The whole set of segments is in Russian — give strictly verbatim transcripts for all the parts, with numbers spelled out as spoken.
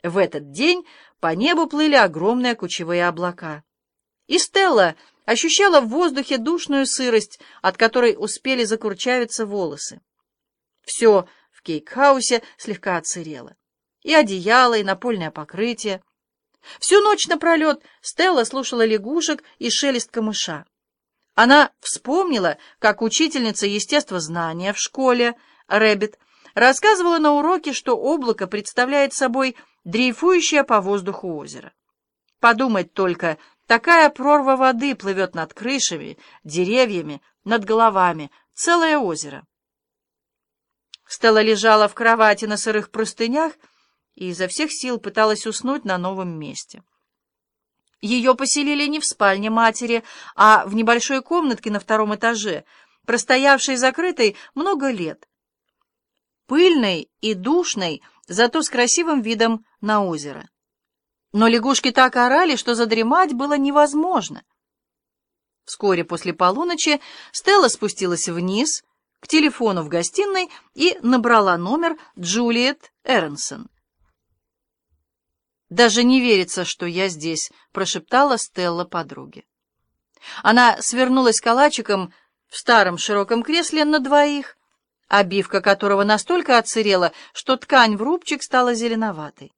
В этот день по небу плыли огромные кучевые облака. И Стелла ощущала в воздухе душную сырость, от которой успели закурчавиться волосы. Все в Кейк-хаусе слегка отсырело. И одеяло, и напольное покрытие. Всю ночь напролет Стелла слушала лягушек и шелест камыша. Она вспомнила, как учительница естествознания в школе, Рэббит, рассказывала на уроке, что облако представляет собой дрейфующее по воздуху озеро. Подумать только, такая прорва воды плывет над крышами, деревьями, над головами, целое озеро. Стелла лежала в кровати на сырых простынях и изо всех сил пыталась уснуть на новом месте. Ее поселили не в спальне матери, а в небольшой комнатке на втором этаже, простоявшей закрытой много лет. Пыльной и душной, зато с красивым видом на озеро. Но лягушки так орали, что задремать было невозможно. Вскоре после полуночи Стелла спустилась вниз, к телефону в гостиной и набрала номер Джулиет Эрнсон. «Даже не верится, что я здесь», — прошептала Стелла подруге. Она свернулась калачиком в старом широком кресле на двоих, обивка которого настолько отсырела, что ткань в рубчик стала зеленоватой.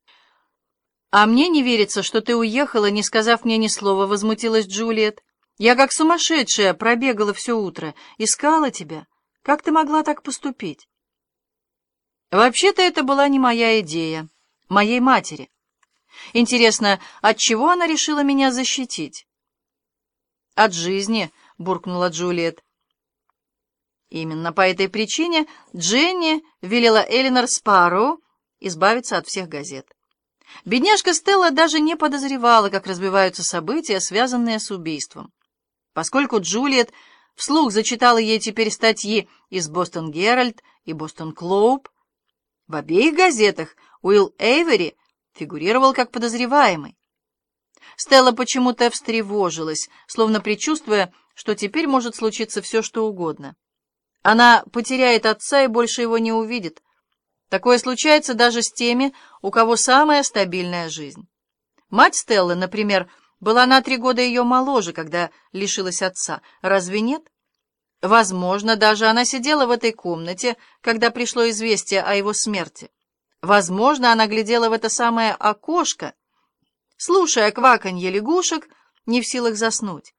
«А мне не верится, что ты уехала, не сказав мне ни слова», — возмутилась Джулиет. «Я как сумасшедшая пробегала все утро, искала тебя. Как ты могла так поступить?» «Вообще-то это была не моя идея, моей матери. Интересно, от чего она решила меня защитить?» «От жизни», — буркнула Джулиет. Именно по этой причине Дженни велела Элинор Спарроу избавиться от всех газет. Бедняжка Стелла даже не подозревала, как развиваются события, связанные с убийством. Поскольку Джулиет вслух зачитала ей теперь статьи из «Бостон Геральд» и «Бостон Глоуб», в обеих газетах Уилл Эйвери фигурировал как подозреваемый. Стелла почему-то встревожилась, словно предчувствуя, что теперь может случиться все, что угодно. Она потеряет отца и больше его не увидит. Такое случается даже с теми, у кого самая стабильная жизнь. Мать Стеллы, например, была на три года ее моложе, когда лишилась отца. Разве нет? Возможно, даже она сидела в этой комнате, когда пришло известие о его смерти. Возможно, она глядела в это самое окошко, слушая кваканье лягушек, не в силах заснуть.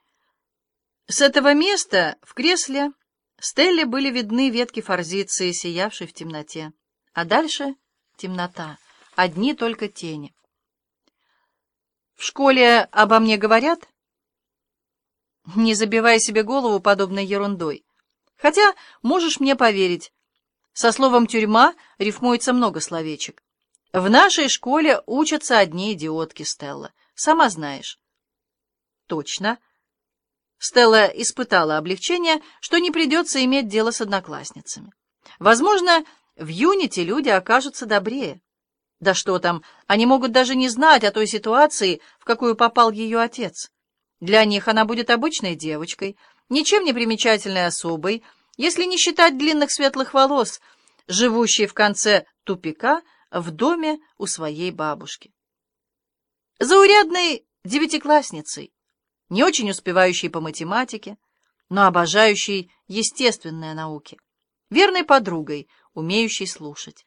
С этого места в кресле Стелле были видны ветки форзиции, сиявшей в темноте. А дальше темнота, одни только тени. «В школе обо мне говорят?» «Не забивай себе голову подобной ерундой. Хотя, можешь мне поверить, со словом «тюрьма» рифмуется много словечек. В нашей школе учатся одни идиотки, Стелла. Сама знаешь». «Точно». Стелла испытала облегчение, что не придется иметь дело с одноклассницами. Возможно, в Юнити люди окажутся добрее. Да что там, они могут даже не знать о той ситуации, в какую попал ее отец. Для них она будет обычной девочкой, ничем не примечательной особой, если не считать длинных светлых волос, живущей в конце тупика в доме у своей бабушки. Заурядной девятиклассницей, не очень успевающей по математике, но обожающей естественные науки, верной подругой, умеющей слушать.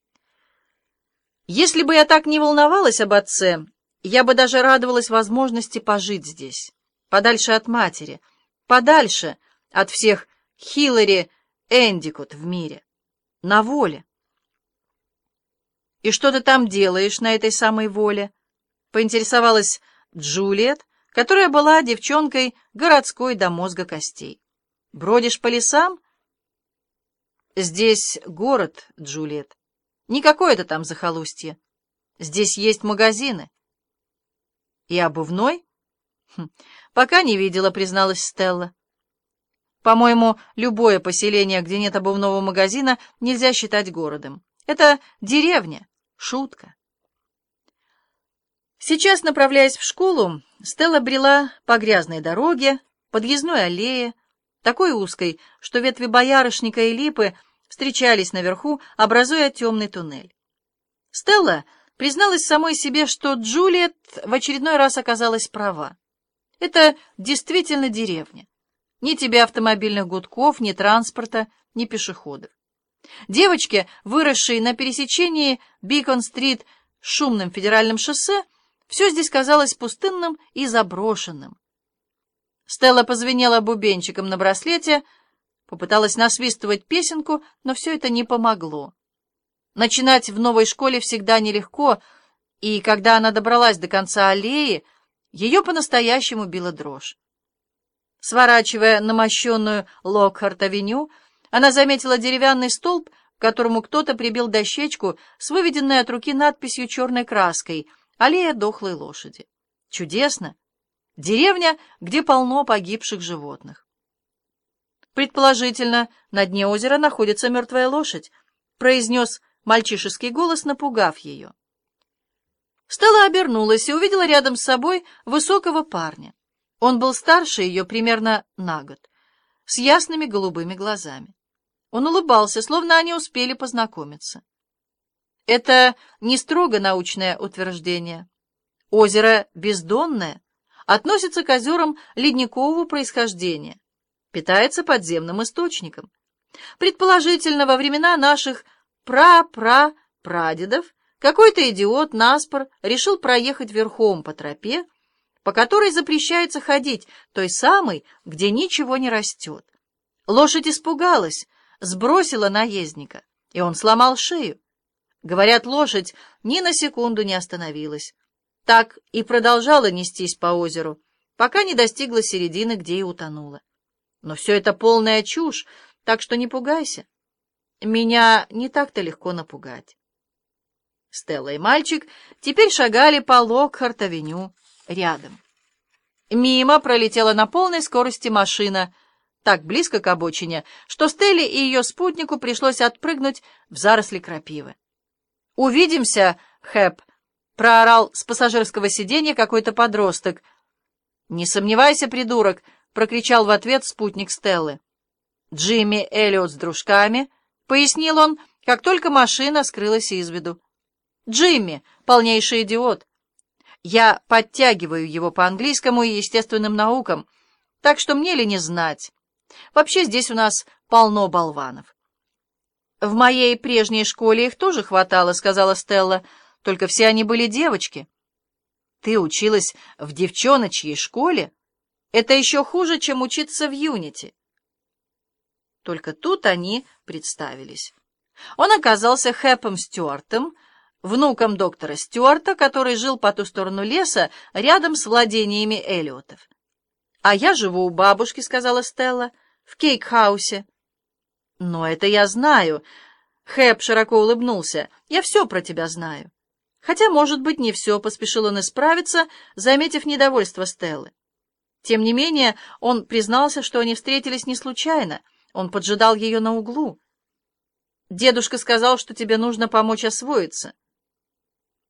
Если бы я так не волновалась об отце, я бы даже радовалась возможности пожить здесь, подальше от матери, подальше от всех Хиллари Эндикот в мире, на воле. «И что ты там делаешь на этой самой воле?» — поинтересовалась Джулиет, которая была девчонкой городской до мозга костей. «Бродишь по лесам?» «Здесь город, Джулиет. Не какое-то там захолустье. Здесь есть магазины». «И обувной?» хм, «Пока не видела», — призналась Стелла. «По-моему, любое поселение, где нет обувного магазина, нельзя считать городом. Это деревня, шутка». Сейчас, направляясь в школу, Стелла брела по грязной дороге, подъездной аллее, такой узкой, что ветви боярышника и липы встречались наверху, образуя темный туннель. Стелла призналась самой себе, что Джулиет в очередной раз оказалась права. Это действительно деревня. Ни тебе автомобильных гудков, ни транспорта, ни пешеходов. Девочке, выросшей на пересечении Бикон-стрит с шумным федеральным шоссе, все здесь казалось пустынным и заброшенным. Стелла позвенела бубенчиком на браслете, попыталась насвистывать песенку, но все это не помогло. Начинать в новой школе всегда нелегко, и когда она добралась до конца аллеи, ее по-настоящему била дрожь. Сворачивая на мощенную Локхарт-авеню, она заметила деревянный столб, к которому кто-то прибил дощечку с выведенной от руки надписью черной краской «Аллея дохлой лошади». Чудесно! Деревня, где полно погибших животных. Предположительно, на дне озера находится мертвая лошадь, произнес мальчишеский голос, напугав ее. Стелла обернулась и увидела рядом с собой высокого парня. Он был старше ее примерно на год, с ясными голубыми глазами. Он улыбался, словно они успели познакомиться. Это не строго научное утверждение. Озеро бездонное, относится к озерам ледникового происхождения, питается подземным источником. Предположительно, во времена наших пра-пра-прадедов какой-то идиот наспор решил проехать верхом по тропе, по которой запрещается ходить, той самой, где ничего не растет. Лошадь испугалась, сбросила наездника, и он сломал шею. Говорят, лошадь ни на секунду не остановилась. Так и продолжала нестись по озеру, пока не достигла середины, где и утонула. Но все это полная чушь, так что не пугайся. Меня не так-то легко напугать. Стелла и мальчик теперь шагали по Локхарт-авеню рядом. Мимо пролетела на полной скорости машина, так близко к обочине, что Стелле и ее спутнику пришлось отпрыгнуть в заросли крапивы. «Увидимся, Хэп!» — проорал с пассажирского сиденья какой-то подросток. «Не сомневайся, придурок!» — прокричал в ответ спутник Стеллы. «Джимми Эллиот с дружками», — пояснил он, как только машина скрылась из виду. «Джимми — полнейший идиот. Я подтягиваю его по английскому и естественным наукам, так что мне ли не знать. Вообще здесь у нас полно болванов». «В моей прежней школе их тоже хватало», — сказала Стелла, — «только все они были девочки». «Ты училась в девчоночьей школе? Это еще хуже, чем учиться в Юнити». Только тут они представились. Он оказался Хэпом Стюартом, внуком доктора Стюарта, который жил по ту сторону леса, рядом с владениями Эллиотов. «А я живу у бабушки», — сказала Стелла, — «в Кейк-хаусе». «Но это я знаю», — Хэп широко улыбнулся, — «я все про тебя знаю». Хотя, может быть, не все, — поспешил он исправиться, заметив недовольство Стеллы. Тем не менее, он признался, что они встретились не случайно, он поджидал ее на углу. «Дедушка сказал, что тебе нужно помочь освоиться.